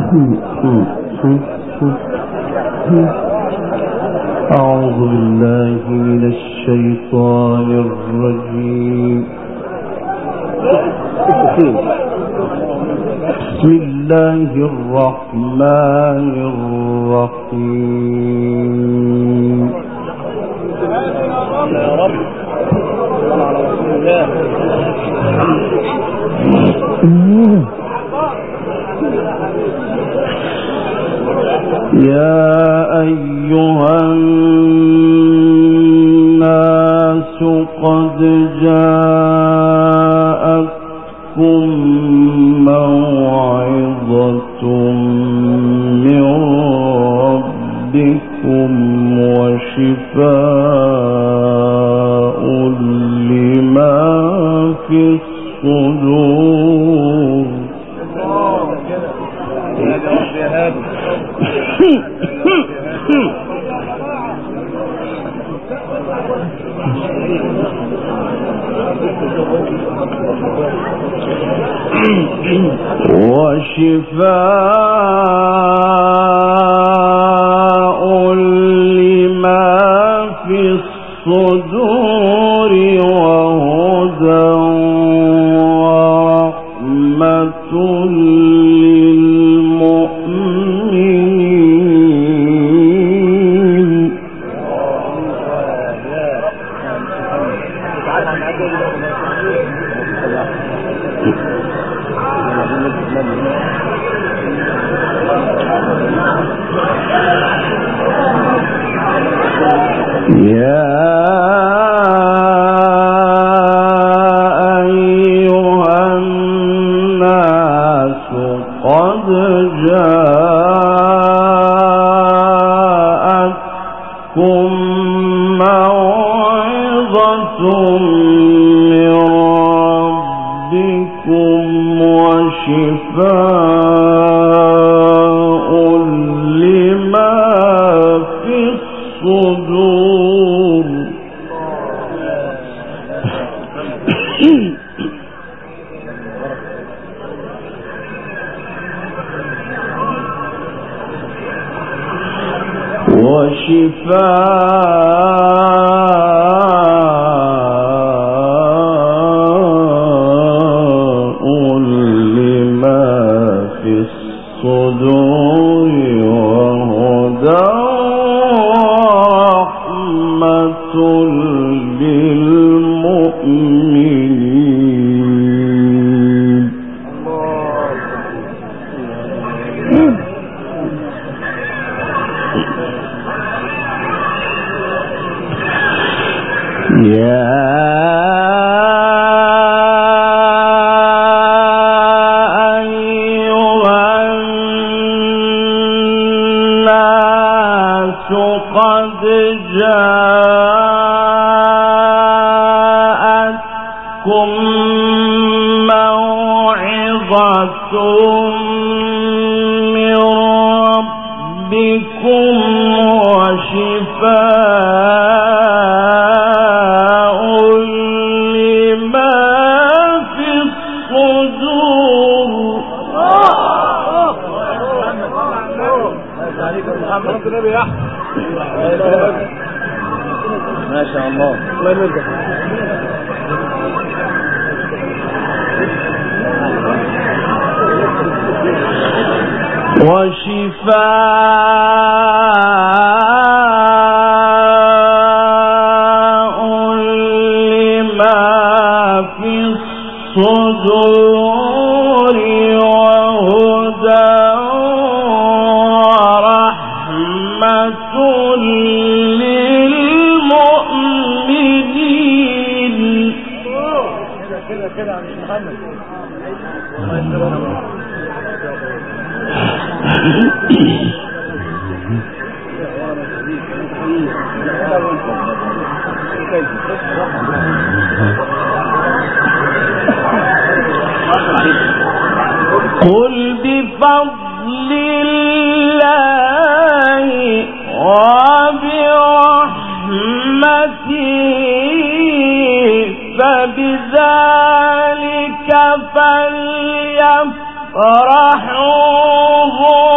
أعوذ بالله من الشيطان الرجيم. بسم الله الرحمن الرحيم. يا رب يا أيها الناس قد جاءتكم موعظة من ربكم وشفاء لما في الصدور. وشفاء لما في الصدور وهدى ورحمة للمؤمنين. يا أيها الناس قد جاءتكم موعظة من ربكم وشفاء لما في الصدور. وشفاء لما في الصدور وهدى ورحمة للمؤمنين. يا أيها الناس قد جاءتكم موعظة من ربكم وشفاء لما في الصدور. ما شاء الله. الله يرضى. وشفاء لما في الصدور وهدى ورحمة للمؤمنين. كده يا محمد. قل بفضل الله وبرحمته فبذلك فليفرحوا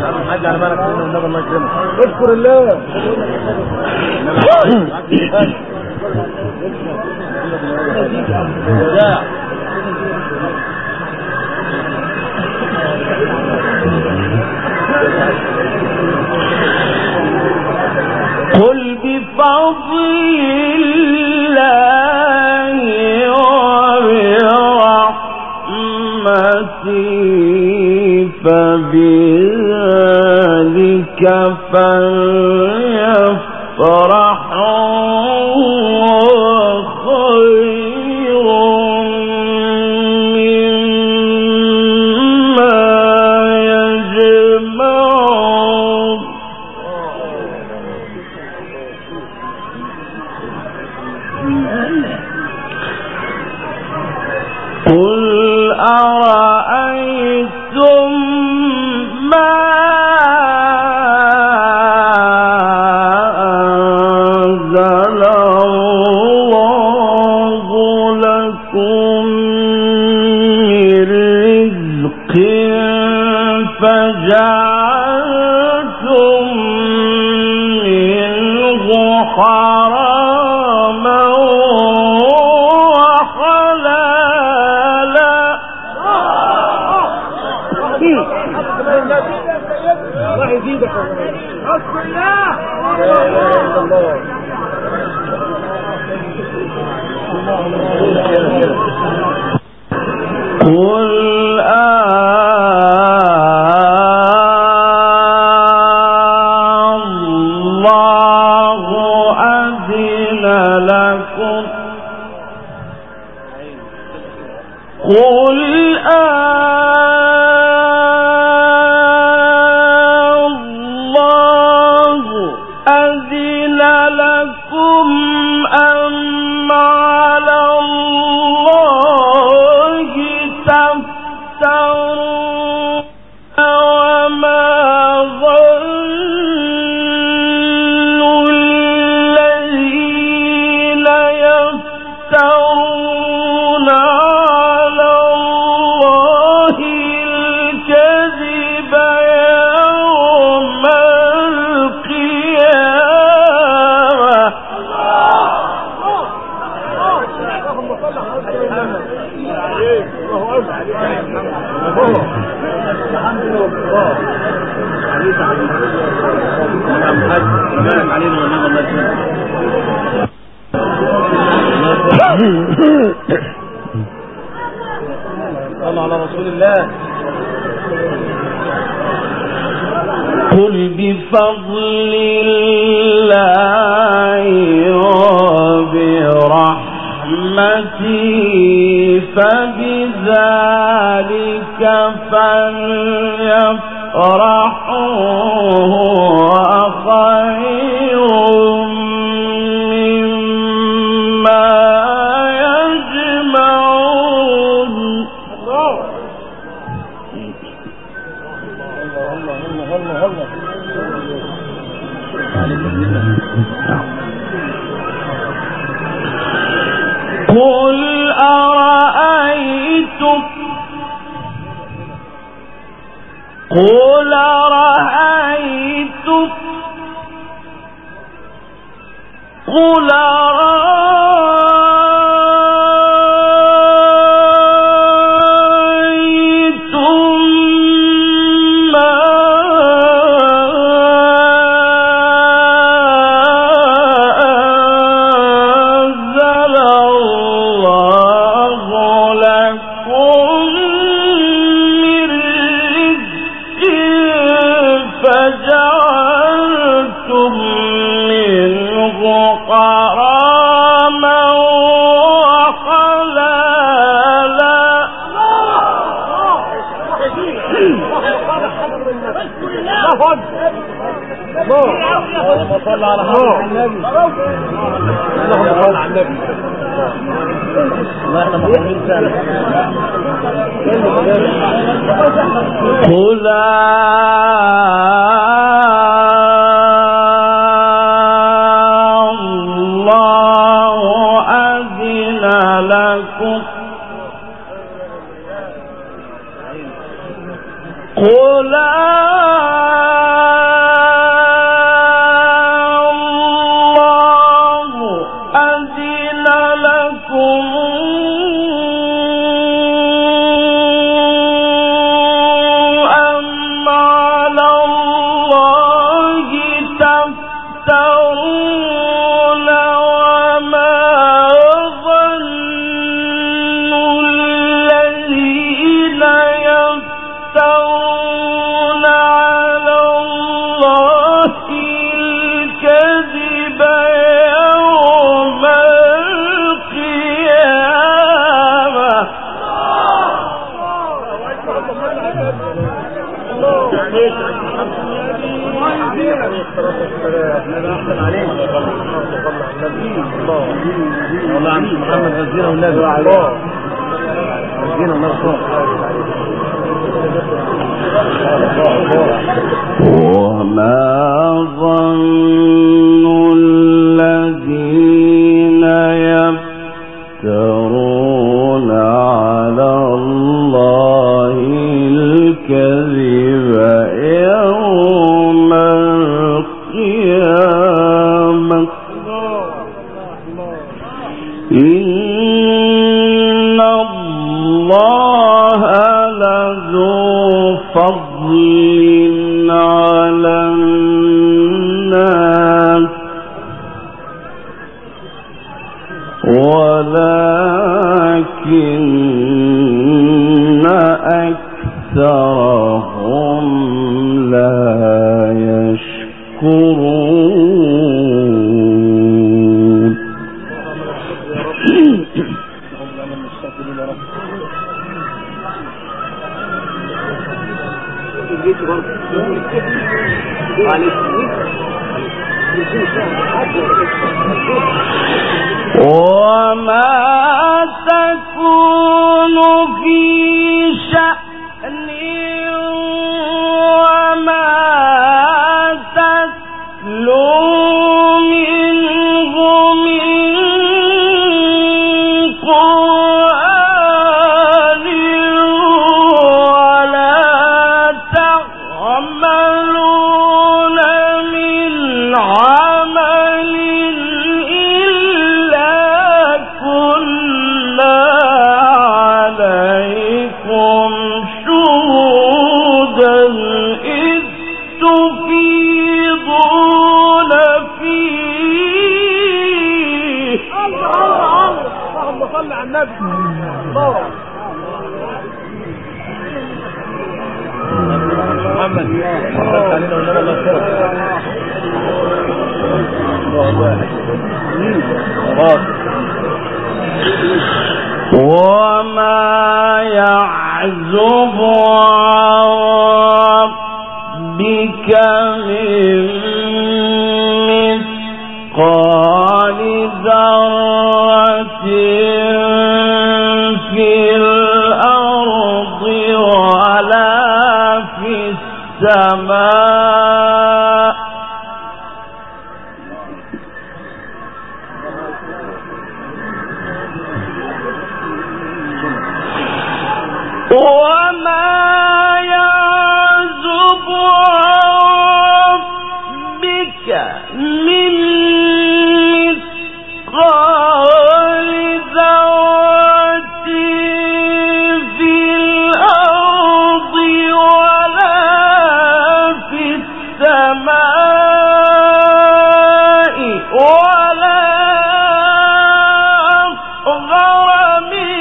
حاج على بالك منه والنبي الله يكرمك. اذكر الله. قل بفضل الله وبرحمته فبذلك فليفرحوا خير مما يجمعون. قل أرأيتم ما أنزل الله لكم من رزق فجعلتم منه حراما الله يزيدك اذكر الله. لا اله الا الله. قل الله أذن لكم قل الله أذن لكم أم على الله تفترون وما ظن الذين يفترون على الله الكذب يوم القيامة. صلى على رسول الله. قل بفضل الله وبرحمته فبذلك فليفرحوا هو خير مما يجمعون. قل أرأيتم اللهم صل على النبي. اللهم صل على النبي. الله احنا مخلوقين فعلا. قل الله أذن لكم قل والله عم محمد غزينا والنبي غزينا الله وما ظن الذين يفترون على الله الكذب يوم القيامة إن الله لذو فضل على الناس ولكن أكثرهم لا يشكرون. وما تكون في شأن وما تتلو منه من قرآن ولا تعملون من عمل إلا كنا عليكم شهودا إذ تفيضون فيه. اللهم صل على النبي. محمد علينا ونرى الله وما يعزب عن ربك من مثقال ذرة في الأرض ولا في السماء وما يعزب عن ربك من مثقال ذرة في الأرض ولا في السماء ولا أصغر من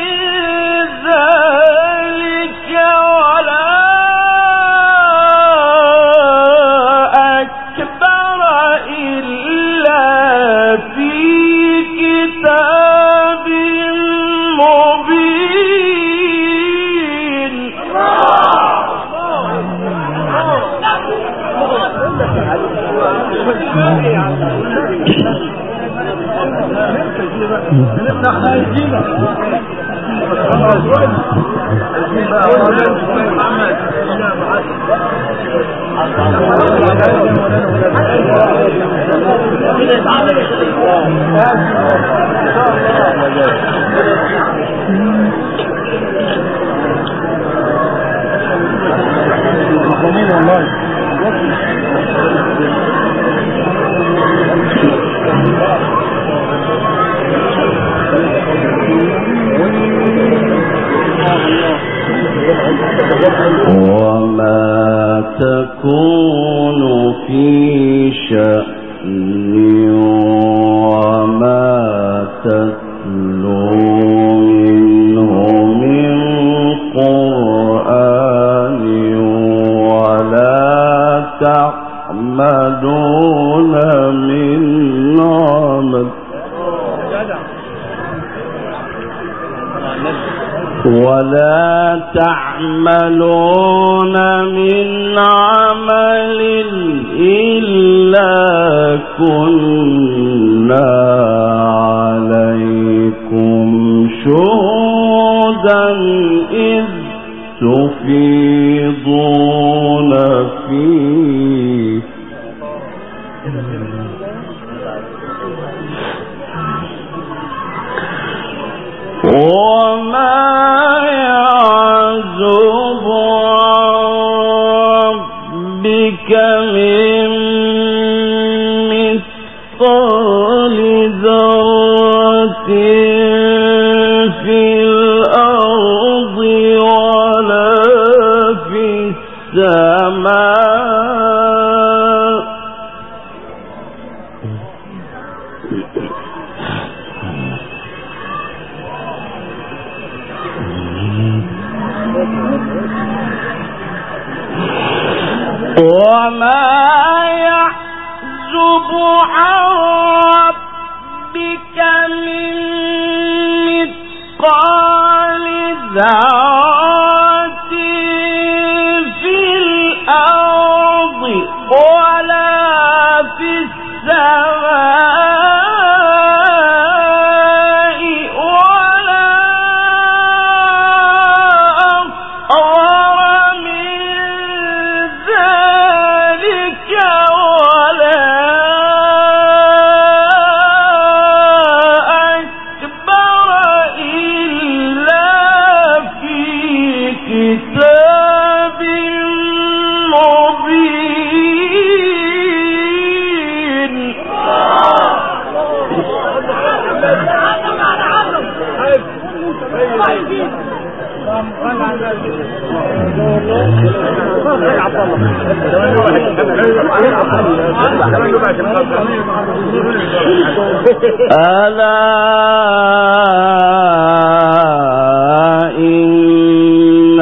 ذلك ولا أكبر إلا في كتاب مبين. وما تكون في شأن وما تتلو منه من قرآن ولا تعملون من عمل ولا تعملون من عمل إلا كنا عليكم شهودا إذ تفيضون فيه وما يعزب عن ربك من مثقال ذرة في الأرض ولا في السماء وما يعزب عن ربك من مثقال ذرة في الأرض ولا في السماء ولا أصغر من ذلك ولا أكبر إلا في كتاب مبين. ألا إن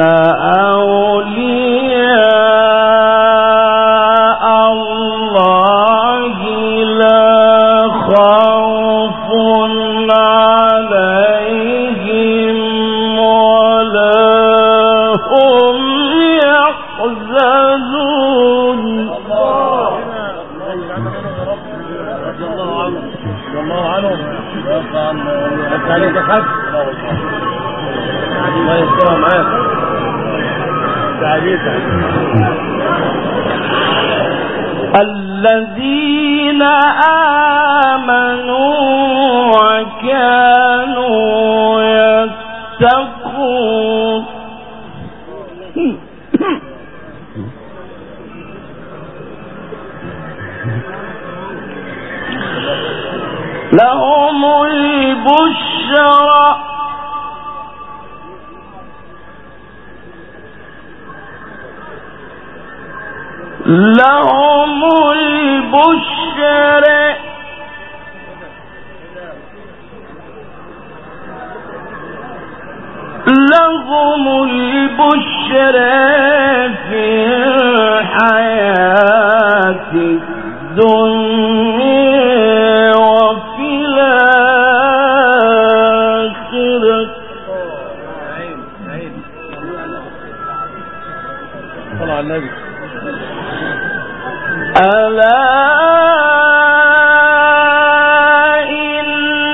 أولياء الله لا خوف عليهم ولا هم يحزنون. الله عنهم عليك حق الله يستوى معاك الذين آمنوا وكانوا يتقون لهم البشرى لهم البشرى لهم البشرى في الحياة الدنيا وفي الآخرة. صلى على النبي. ألا إن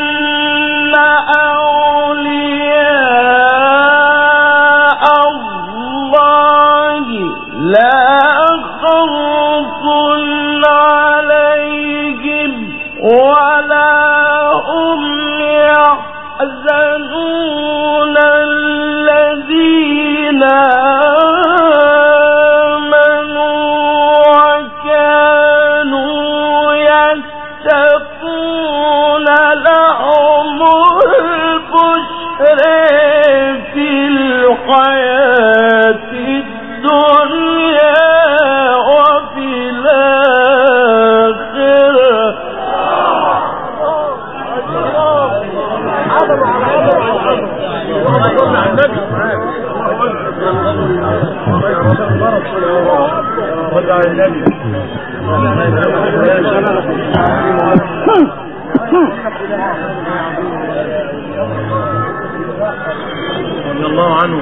أولياء الله لا خوف عليهم ولا هم يحزنون الذين الحياة الدنيا وفي الآخرة. الله عنه.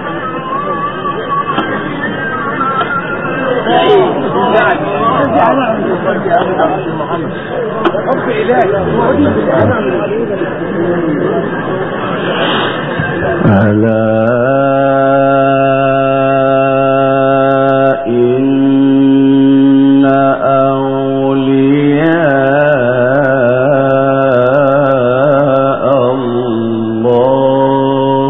ألا إن أولياء الله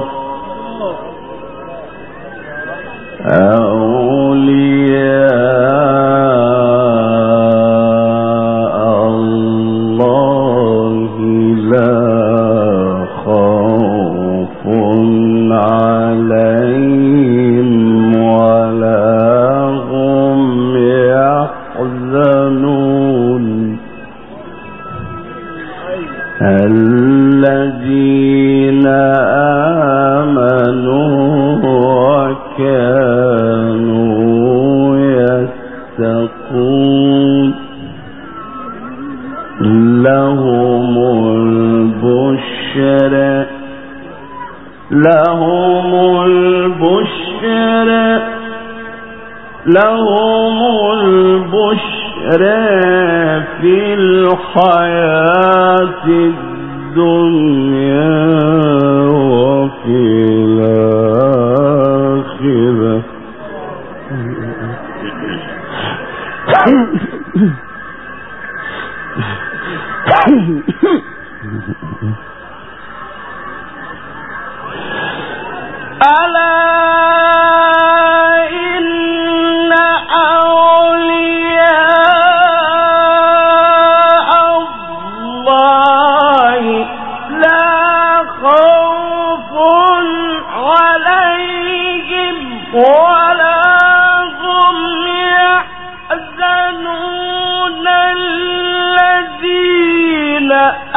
الذين آمنوا وكانوا يتقون لهم البشرى في الحياة الدنيا وفي الآخرة ألا إن أولياء الله لا خوف عليهم ولا هم يحزنون الذين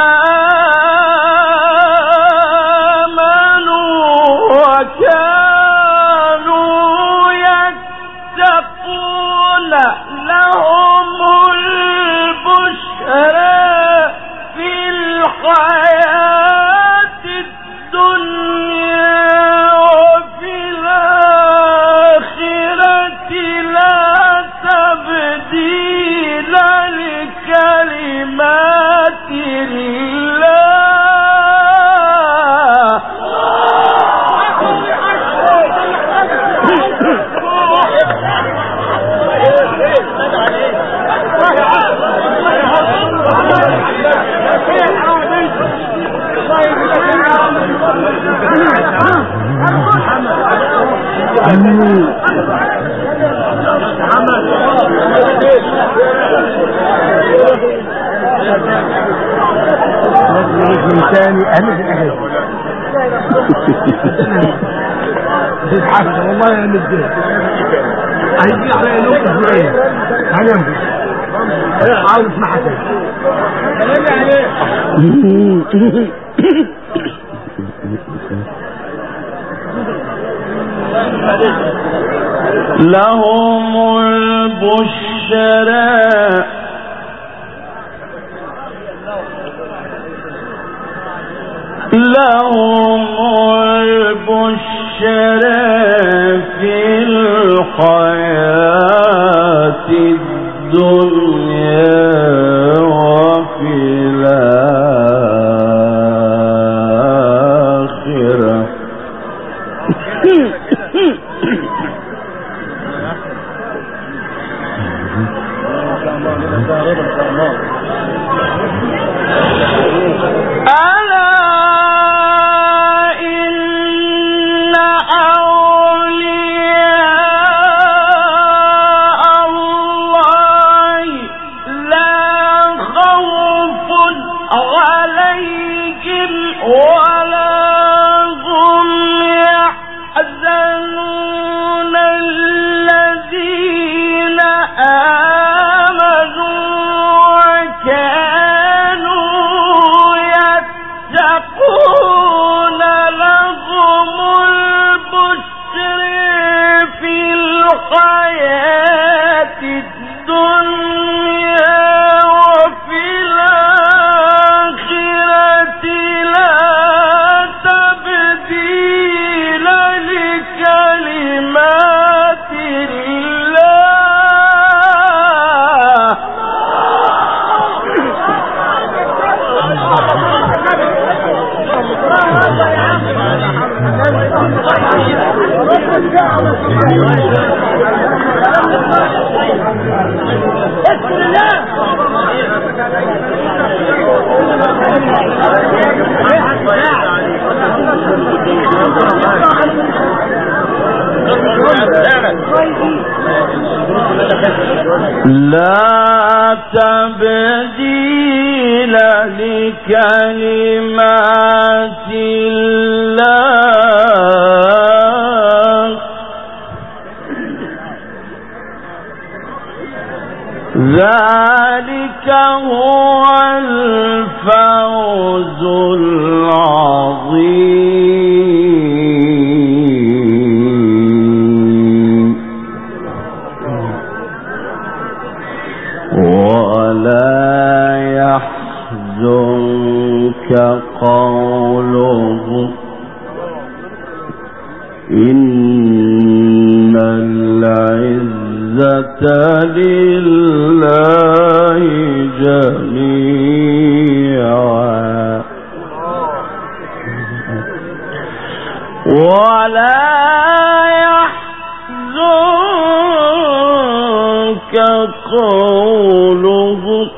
وكانوا يتقون لهم البشرى في الحياة الدنيا وفي الآخرة لا تبديل لكلمات الله ثاني أهل الأهل تتحسن والله يا نجد هيجي على يلوك شوية هنمضي عاوز محسن لهم البشرى في الحياة الدنيا وفي الآخرة ألا إن أولياء لا تبديل لكلمات الله ذلك هو الفوز العظيم ولا يحزنك قولهم إن العزة لله جميعا ولا يحزنك قولهم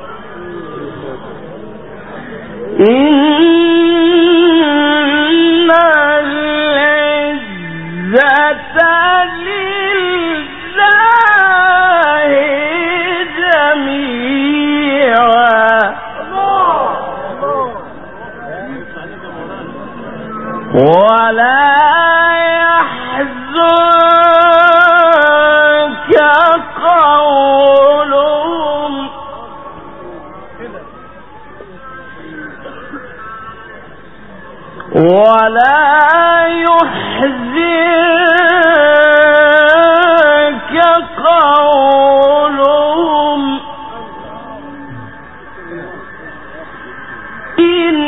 إن العزة لله جميعا ولا يحزنك قولهم ولا يحزنك قولهم إن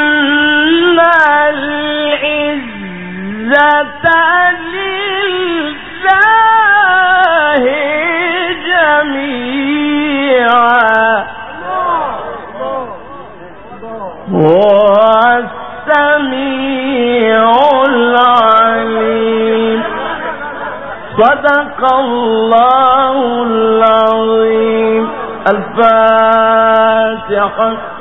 العزة لله جميعا هو السميع العليم صدق الله العظيم. الفاتحة.